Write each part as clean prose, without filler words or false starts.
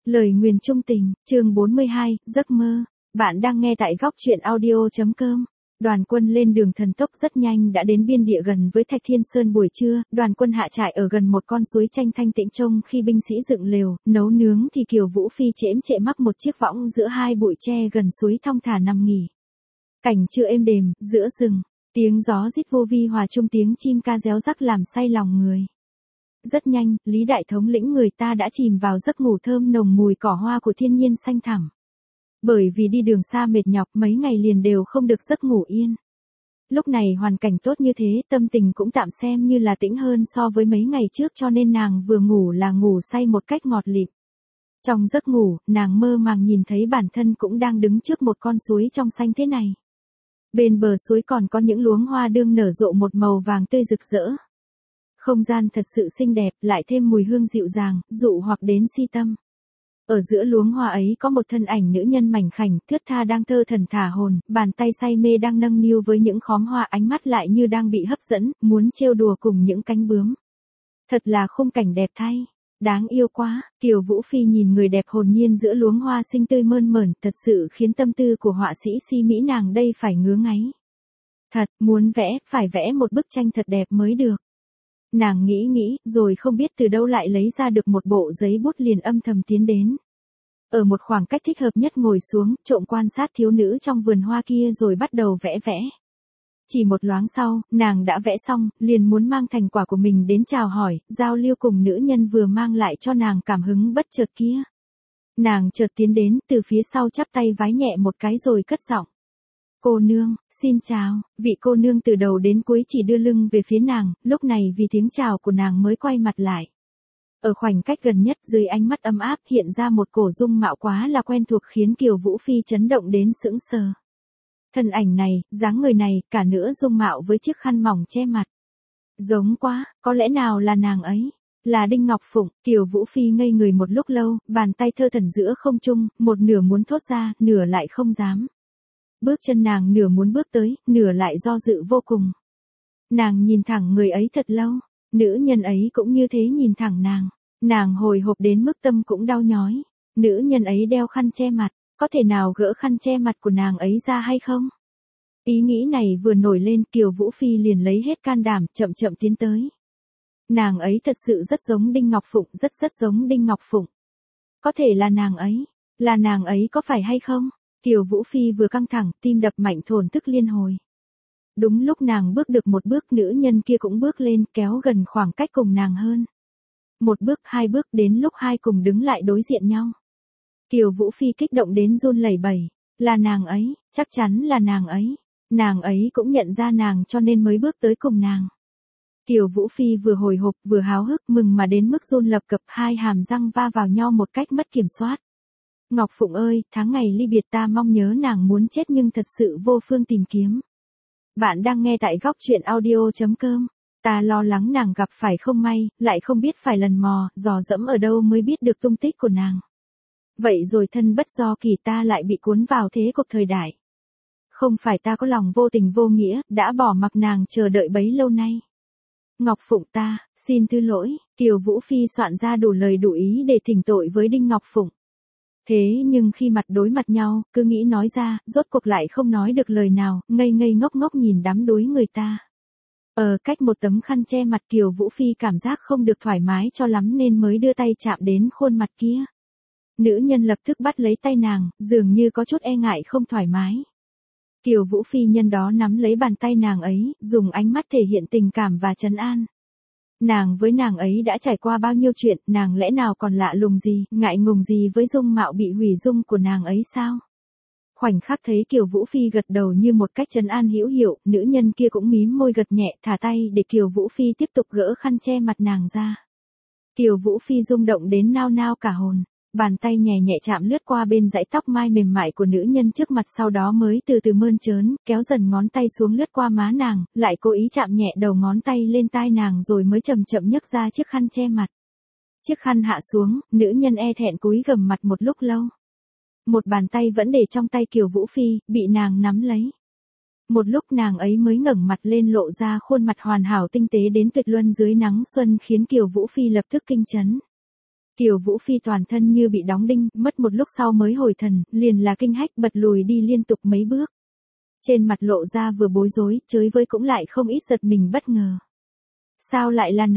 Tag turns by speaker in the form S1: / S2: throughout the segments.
S1: Lời nguyền trung tình, chương 42, giấc mơ. Bạn đang nghe tại góc truyện audio.com. Đoàn quân lên đường thần tốc rất nhanh đã đến biên địa gần với Thạch Thiên Sơn. Buổi trưa, đoàn quân hạ trại ở gần một con suối tranh thanh tịnh. Trông khi binh sĩ dựng lều, nấu nướng thì Kiều Vũ Phi chễm chệ mắc một chiếc võng giữa hai bụi tre gần suối thong thả nằm nghỉ. Cảnh trưa êm đềm, giữa rừng, tiếng gió rít vô vi hòa chung tiếng chim ca réo rắc làm say lòng người. Rất nhanh, Lý Đại thống lĩnh người ta đã chìm vào giấc ngủ thơm nồng mùi cỏ hoa của thiên nhiên xanh thẳm. Bởi vì đi đường xa mệt nhọc mấy ngày liền đều không được giấc ngủ yên. Lúc này hoàn cảnh tốt như thế, tâm tình cũng tạm xem như là tĩnh hơn so với mấy ngày trước, cho nên nàng vừa ngủ là ngủ say một cách ngọt lịm. Trong giấc ngủ, nàng mơ màng nhìn thấy bản thân cũng đang đứng trước một con suối trong xanh thế này. Bên bờ suối còn có những luống hoa đương nở rộ một màu vàng tươi rực rỡ. Không gian thật sự xinh đẹp, lại thêm mùi hương dịu dàng, dụ hoặc đến si tâm. Ở giữa luống hoa ấy có một thân ảnh nữ nhân mảnh khảnh, thướt tha đang thơ thần thả hồn, bàn tay say mê đang nâng niu với những khóm hoa, ánh mắt lại như đang bị hấp dẫn, muốn trêu đùa cùng những cánh bướm. Thật là khung cảnh đẹp thay, đáng yêu quá. Kiều Vũ Phi nhìn người đẹp hồn nhiên giữa luống hoa xinh tươi mơn mởn, thật sự khiến tâm tư của họa sĩ si mỹ nàng đây phải ngứa ngáy. Thật, muốn vẽ, phải vẽ một bức tranh thật đẹp mới được. Nàng nghĩ, rồi không biết từ đâu lại lấy ra được một bộ giấy bút, liền âm thầm tiến đến. Ở một khoảng cách thích hợp nhất ngồi xuống, trộm quan sát thiếu nữ trong vườn hoa kia rồi bắt đầu vẽ. Chỉ một loáng sau, nàng đã vẽ xong, liền muốn mang thành quả của mình đến chào hỏi, giao lưu cùng nữ nhân vừa mang lại cho nàng cảm hứng bất chợt kia. Nàng chợt tiến đến, từ phía sau chắp tay vái nhẹ một cái rồi cất giọng. Cô nương, xin chào. Vị cô nương từ đầu đến cuối chỉ đưa lưng về phía nàng, lúc này vì tiếng chào của nàng mới quay mặt lại. Ở khoảnh cách gần nhất, dưới ánh mắt ấm áp hiện ra một cổ dung mạo quá là quen thuộc khiến Kiều Vũ Phi chấn động đến sững sờ. Thân ảnh này, dáng người này, cả nữa dung mạo với chiếc khăn mỏng che mặt. Giống quá, có lẽ nào là nàng ấy? Là Đinh Ngọc Phụng. Kiều Vũ Phi ngây người một lúc lâu, bàn tay thơ thẩn giữa không trung, một nửa muốn thốt ra, nửa lại không dám. Bước chân nàng nửa muốn bước tới, nửa lại do dự vô cùng. Nàng nhìn thẳng người ấy thật lâu, nữ nhân ấy cũng như thế nhìn thẳng nàng. Nàng hồi hộp đến mức tâm cũng đau nhói. Nữ nhân ấy đeo khăn che mặt, có thể nào gỡ khăn che mặt của nàng ấy ra hay không? Ý nghĩ này vừa nổi lên, Kiều Vũ Phi liền lấy hết can đảm, chậm tiến tới. Nàng ấy thật sự rất giống Đinh Ngọc Phụng, rất giống Đinh Ngọc Phụng. Có thể là nàng ấy có phải hay không? Kiều Vũ Phi vừa căng thẳng, tim đập mạnh thổn thức liên hồi. Đúng lúc nàng bước được một bước, nữ nhân kia cũng bước lên, kéo gần khoảng cách cùng nàng hơn. Một bước, hai bước, đến lúc hai cùng đứng lại đối diện nhau. Kiều Vũ Phi kích động đến run lẩy bẩy. Là nàng ấy, chắc chắn là nàng ấy. Nàng ấy cũng nhận ra nàng cho nên mới bước tới cùng nàng. Kiều Vũ Phi vừa hồi hộp vừa háo hức, mừng mà đến mức run lập cập, hai hàm răng va vào nhau một cách mất kiểm soát. Ngọc Phụng ơi, tháng ngày ly biệt ta mong nhớ nàng muốn chết nhưng thật sự vô phương tìm kiếm. Bạn đang nghe tại góc truyện audio.com. Ta lo lắng nàng gặp phải không may, lại không biết phải lần mò, dò dẫm ở đâu mới biết được tung tích của nàng. Vậy rồi thân bất do kỳ ta lại bị cuốn vào thế cục thời đại. Không phải ta có lòng vô tình vô nghĩa, đã bỏ mặc nàng chờ đợi bấy lâu nay. Ngọc Phụng ta, xin thứ lỗi. Kiều Vũ Phi soạn ra đủ lời đủ ý để thỉnh tội với Đinh Ngọc Phụng. Thế nhưng khi mặt đối mặt nhau, cứ nghĩ nói ra, rốt cuộc lại không nói được lời nào, ngây ngốc nhìn đám đối người ta. Cách một tấm khăn che mặt, Kiều Vũ Phi cảm giác không được thoải mái cho lắm nên mới đưa tay chạm đến khuôn mặt kia. Nữ nhân lập tức bắt lấy tay nàng, dường như có chút e ngại không thoải mái. Kiều Vũ Phi nhân đó nắm lấy bàn tay nàng ấy, dùng ánh mắt thể hiện tình cảm và trấn an. Nàng với nàng ấy đã trải qua bao nhiêu chuyện, nàng lẽ nào còn lạ lùng gì, ngại ngùng gì với dung mạo bị hủy dung của nàng ấy sao? Khoảnh khắc thấy Kiều Vũ Phi gật đầu như một cách trấn an hữu hiệu, nữ nhân kia cũng mím môi gật nhẹ, thả tay để Kiều Vũ Phi tiếp tục gỡ khăn che mặt nàng ra. Kiều Vũ Phi rung động đến nao nao cả hồn. Bàn tay nhẹ chạm lướt qua bên dãy tóc mai mềm mại của nữ nhân trước mặt, sau đó mới từ từ mơn trớn, kéo dần ngón tay xuống lướt qua má nàng, lại cố ý chạm nhẹ đầu ngón tay lên tai nàng rồi mới chậm nhấc ra chiếc khăn che mặt. Chiếc khăn hạ xuống, nữ nhân e thẹn cúi gằm mặt một lúc lâu. Một bàn tay vẫn để trong tay Kiều Vũ Phi, bị nàng nắm lấy. Một lúc nàng ấy mới ngẩng mặt lên lộ ra khuôn mặt hoàn hảo tinh tế đến tuyệt luân dưới nắng xuân khiến Kiều Vũ Phi lập tức kinh chấn. Kiều Vũ Phi toàn thân như bị đóng đinh, mất một lúc sau mới hồi thần, liền là kinh hách bật lùi đi liên tục mấy bước. Trên mặt lộ ra vừa bối rối, chới với cũng lại không ít giật mình bất ngờ. Sao lại là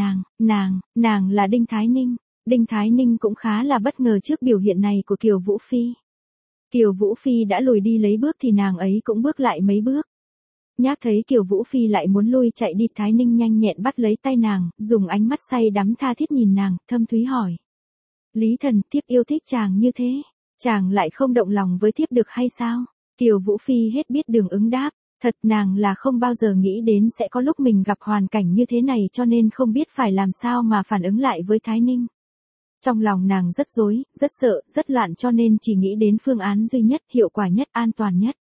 S1: nàng là Đinh Thái Ninh. Đinh Thái Ninh cũng khá là bất ngờ trước biểu hiện này của Kiều Vũ Phi. Kiều Vũ Phi đã lùi đi lấy bước thì nàng ấy cũng bước lại mấy bước. Nhác thấy Kiều Vũ Phi lại muốn lui chạy đi, Thái Ninh nhanh nhẹn bắt lấy tay nàng, dùng ánh mắt say đắm tha thiết nhìn nàng, thâm thúy hỏi. Lý thần, thiếp yêu thích chàng như thế, chàng lại không động lòng với thiếp được hay sao? Kiều Vũ Phi hết biết đường ứng đáp, thật nàng là không bao giờ nghĩ đến sẽ có lúc mình gặp hoàn cảnh như thế này cho nên không biết phải làm sao mà phản ứng lại với Thái Ninh. Trong lòng nàng rất rối, rất sợ, rất loạn cho nên chỉ nghĩ đến phương án duy nhất, hiệu quả nhất, an toàn nhất.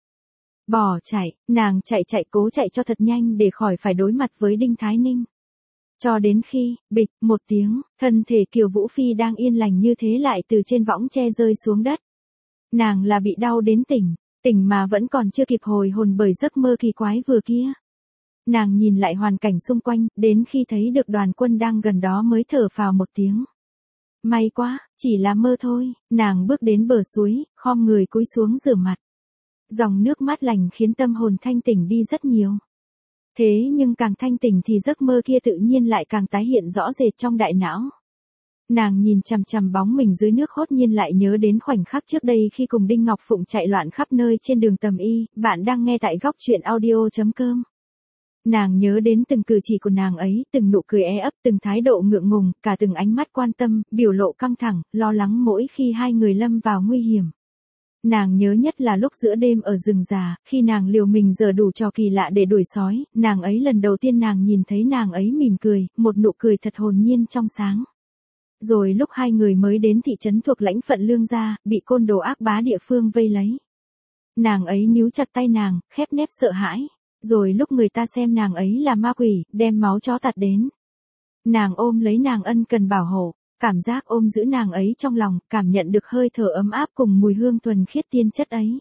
S1: Bỏ chạy, nàng chạy cố chạy cho thật nhanh để khỏi phải đối mặt với Đinh Thái Ninh. Cho đến khi, bịch, một tiếng, thân thể Kiều Vũ Phi đang yên lành như thế lại từ trên võng tre rơi xuống đất. Nàng là bị đau đến tỉnh mà vẫn còn chưa kịp hồi hồn bởi giấc mơ kỳ quái vừa kia. Nàng nhìn lại hoàn cảnh xung quanh, đến khi thấy được Đoàn Quân đang gần đó mới thở phào một tiếng. May quá, chỉ là mơ thôi, nàng bước đến bờ suối, khom người cúi xuống rửa mặt. Dòng nước mát lành khiến tâm hồn thanh tỉnh đi rất nhiều. Thế nhưng càng thanh tỉnh thì giấc mơ kia tự nhiên lại càng tái hiện rõ rệt trong đại não. Nàng nhìn chằm chằm bóng mình dưới nước hốt nhiên lại nhớ đến khoảnh khắc trước đây khi cùng Đinh Ngọc Phụng chạy loạn khắp nơi trên đường Tầm Y, bạn đang nghe tại góc truyện audio.com. Nàng nhớ đến từng cử chỉ của nàng ấy, từng nụ cười ấp, từng thái độ ngượng ngùng, cả từng ánh mắt quan tâm, biểu lộ căng thẳng, lo lắng mỗi khi hai người lâm vào nguy hiểm. Nàng nhớ nhất là lúc giữa đêm ở rừng già, khi nàng liều mình giở đủ trò kỳ lạ để đuổi sói, nàng ấy lần đầu tiên nàng nhìn thấy nàng ấy mỉm cười, một nụ cười thật hồn nhiên trong sáng. Rồi lúc hai người mới đến thị trấn thuộc lãnh phận Lương Gia, bị côn đồ ác bá địa phương vây lấy. Nàng ấy níu chặt tay nàng, khép nép sợ hãi. Rồi lúc người ta xem nàng ấy là ma quỷ, đem máu chó tạt đến. Nàng ôm lấy nàng ân cần bảo hộ, cảm giác ôm giữ nàng ấy trong lòng, cảm nhận được hơi thở ấm áp cùng mùi hương thuần khiết tiên chất ấy.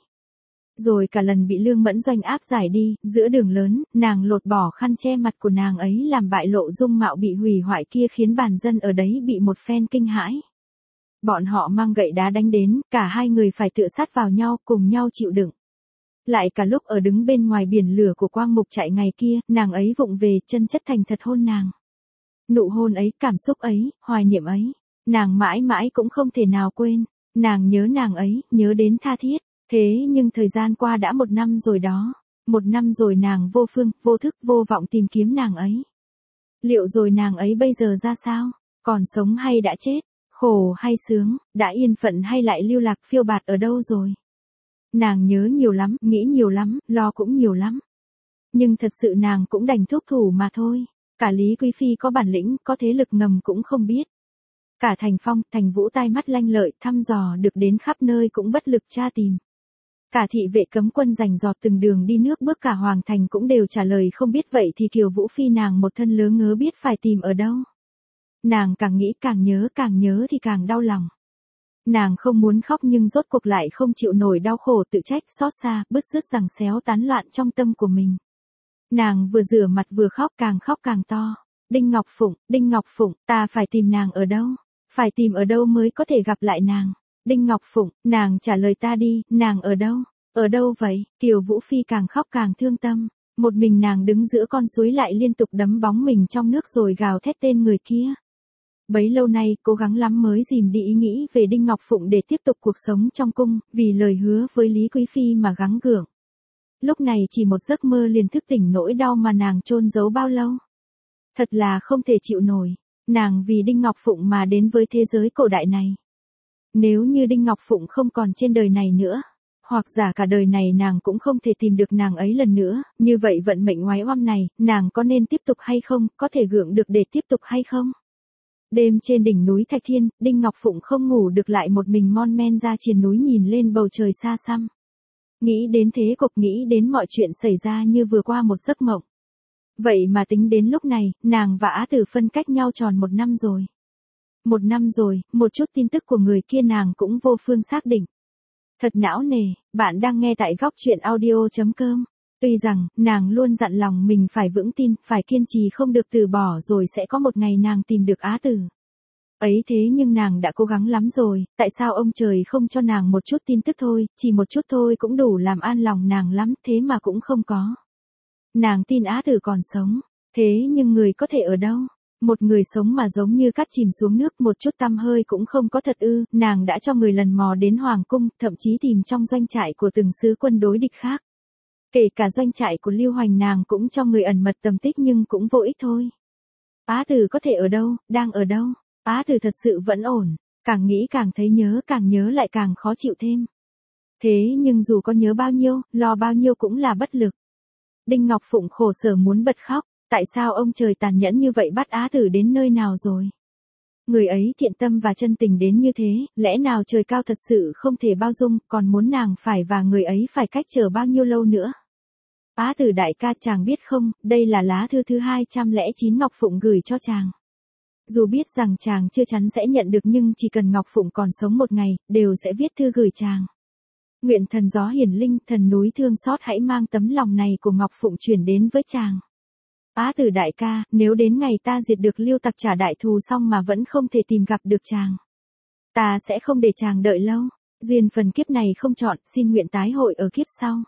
S1: Rồi cả lần bị Lương Mẫn Doanh áp giải đi, giữa đường lớn, nàng lột bỏ khăn che mặt của nàng ấy làm bại lộ dung mạo bị hủy hoại kia khiến bản dân ở đấy bị một phen kinh hãi. Bọn họ mang gậy đá đánh đến, cả hai người phải tựa sát vào nhau, cùng nhau chịu đựng. Lại cả lúc ở đứng bên ngoài biển lửa của Quang Mục Trại ngày kia, nàng ấy vụng về chân chất thành thật hôn nàng. Nụ hôn ấy, cảm xúc ấy, hoài niệm ấy, nàng mãi mãi cũng không thể nào quên. Nàng nhớ nàng ấy, nhớ đến tha thiết. Thế nhưng thời gian qua đã 1 năm rồi đó. 1 năm rồi nàng vô phương, vô thức, vô vọng tìm kiếm nàng ấy. Liệu rồi nàng ấy bây giờ ra sao? Còn sống hay đã chết? Khổ hay sướng? Đã yên phận hay lại lưu lạc phiêu bạt ở đâu rồi? Nàng nhớ nhiều lắm, nghĩ nhiều lắm, lo cũng nhiều lắm. Nhưng thật sự nàng cũng đành thúc thủ mà thôi. Cả Lý Quý Phi có bản lĩnh, có thế lực ngầm cũng không biết. Cả Thành Phong, Thành Vũ tai mắt lanh lợi, thăm dò được đến khắp nơi cũng bất lực tra tìm. Cả thị vệ cấm quân rành rọt từng đường đi nước bước cả Hoàng Thành cũng đều trả lời không biết, vậy thì Kiều Vũ Phi nàng một thân lớ ngớ biết phải tìm ở đâu. Nàng càng nghĩ càng nhớ thì càng đau lòng. Nàng không muốn khóc nhưng rốt cuộc lại không chịu nổi đau khổ, tự trách, xót xa, bứt rứt giằng xéo tán loạn trong tâm của mình. Nàng vừa rửa mặt vừa khóc càng to. Đinh Ngọc Phụng, ta phải tìm nàng ở đâu? Phải tìm ở đâu mới có thể gặp lại nàng? Đinh Ngọc Phụng, nàng trả lời ta đi, nàng ở đâu? Ở đâu vậy? Kiều Vũ Phi càng khóc càng thương tâm. Một mình nàng đứng giữa con suối lại liên tục đấm bóng mình trong nước rồi gào thét tên người kia. Bấy lâu nay, cố gắng lắm mới dìm đi ý nghĩ về Đinh Ngọc Phụng để tiếp tục cuộc sống trong cung, vì lời hứa với Lý Quý Phi mà gắng gượng. Lúc này chỉ một giấc mơ liền thức tỉnh nỗi đau mà nàng chôn giấu bao lâu. Thật là không thể chịu nổi, nàng vì Đinh Ngọc Phụng mà đến với thế giới cổ đại này. Nếu như Đinh Ngọc Phụng không còn trên đời này nữa, hoặc giả cả đời này nàng cũng không thể tìm được nàng ấy lần nữa, như vậy vận mệnh oái oăm này, nàng có nên tiếp tục hay không, có thể gượng được để tiếp tục hay không? Đêm trên đỉnh núi Thạch Thiên, Đinh Ngọc Phụng không ngủ được lại một mình mon men ra triền núi nhìn lên bầu trời xa xăm. Nghĩ đến thế cục, nghĩ đến mọi chuyện xảy ra như vừa qua một giấc mộng. Vậy mà tính đến lúc này, nàng và Á Tử phân cách nhau tròn 1 năm rồi. 1 năm rồi, một chút tin tức của người kia nàng cũng vô phương xác định. Thật não nề, bạn đang nghe tại góc truyện audio.com. Tuy rằng, nàng luôn dặn lòng mình phải vững tin, phải kiên trì không được từ bỏ rồi sẽ có một ngày nàng tìm được Á Tử. Ấy thế nhưng nàng đã cố gắng lắm rồi, tại sao ông trời không cho nàng một chút tin tức thôi, chỉ một chút thôi cũng đủ làm an lòng nàng lắm, thế mà cũng không có. Nàng tin Á Tử còn sống, thế nhưng người có thể ở đâu? Một người sống mà giống như cát chìm xuống nước, một chút tăm hơi cũng không có thật ư? Nàng đã cho người lần mò đến hoàng cung, thậm chí tìm trong doanh trại của từng sứ quân đối địch khác. Kể cả doanh trại của Lưu Hoành nàng cũng cho người ẩn mật tầm tích nhưng cũng vô ích thôi. Á Tử có thể ở đâu, đang ở đâu? Á Tử thật sự vẫn ổn, càng nghĩ càng thấy nhớ, càng nhớ lại càng khó chịu thêm. Thế nhưng dù có nhớ bao nhiêu, lo bao nhiêu cũng là bất lực. Đinh Ngọc Phụng khổ sở muốn bật khóc, tại sao ông trời tàn nhẫn như vậy, bắt Á Tử đến nơi nào rồi? Người ấy thiện tâm và chân tình đến như thế, lẽ nào trời cao thật sự không thể bao dung, còn muốn nàng phải và người ấy phải cách chờ bao nhiêu lâu nữa? Á Tử đại ca, chàng biết không, đây là lá thư thứ 209 Ngọc Phụng gửi cho chàng. Dù biết rằng chàng chưa chắn sẽ nhận được nhưng chỉ cần Ngọc Phụng còn sống một ngày, đều sẽ viết thư gửi chàng. Nguyện thần gió hiển linh, thần núi thương xót hãy mang tấm lòng này của Ngọc Phụng chuyển đến với chàng. Á Tử đại ca, nếu đến ngày ta diệt được Lưu tặc trả đại thù xong mà vẫn không thể tìm gặp được chàng, ta sẽ không để chàng đợi lâu. Duyên phần kiếp này không chọn, xin nguyện tái hội ở kiếp sau.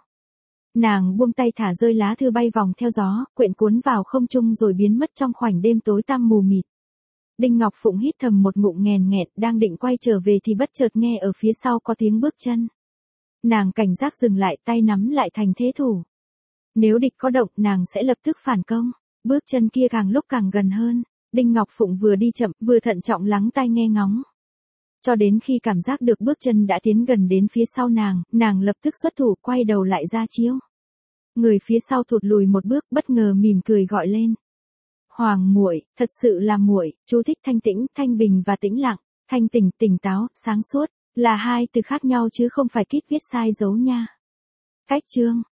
S1: Nàng buông tay thả rơi lá thư bay vòng theo gió, quyện cuốn vào không trung rồi biến mất trong khoảnh đêm tối tăm mù mịt. Đinh Ngọc Phụng hít thầm một ngụm nghèn nghẹt, đang định quay trở về thì bất chợt nghe ở phía sau có tiếng bước chân. Nàng cảnh giác dừng lại, tay nắm lại thành thế thủ. Nếu địch có động, nàng sẽ lập tức phản công. Bước chân kia càng lúc càng gần hơn. Đinh Ngọc Phụng vừa đi chậm, vừa thận trọng lắng tai nghe ngóng. Cho đến khi cảm giác được bước chân đã tiến gần đến phía sau nàng lập tức xuất thủ, quay đầu lại ra chiếu. Người phía sau thụt lùi một bước, bất ngờ mỉm cười gọi lên. Hoàng muội, thật sự là muội. Chú thích thanh tĩnh, thanh bình và tĩnh lặng. Thanh tỉnh, tỉnh táo, sáng suốt là hai từ khác nhau chứ không phải Kít viết sai dấu nha. Cách chương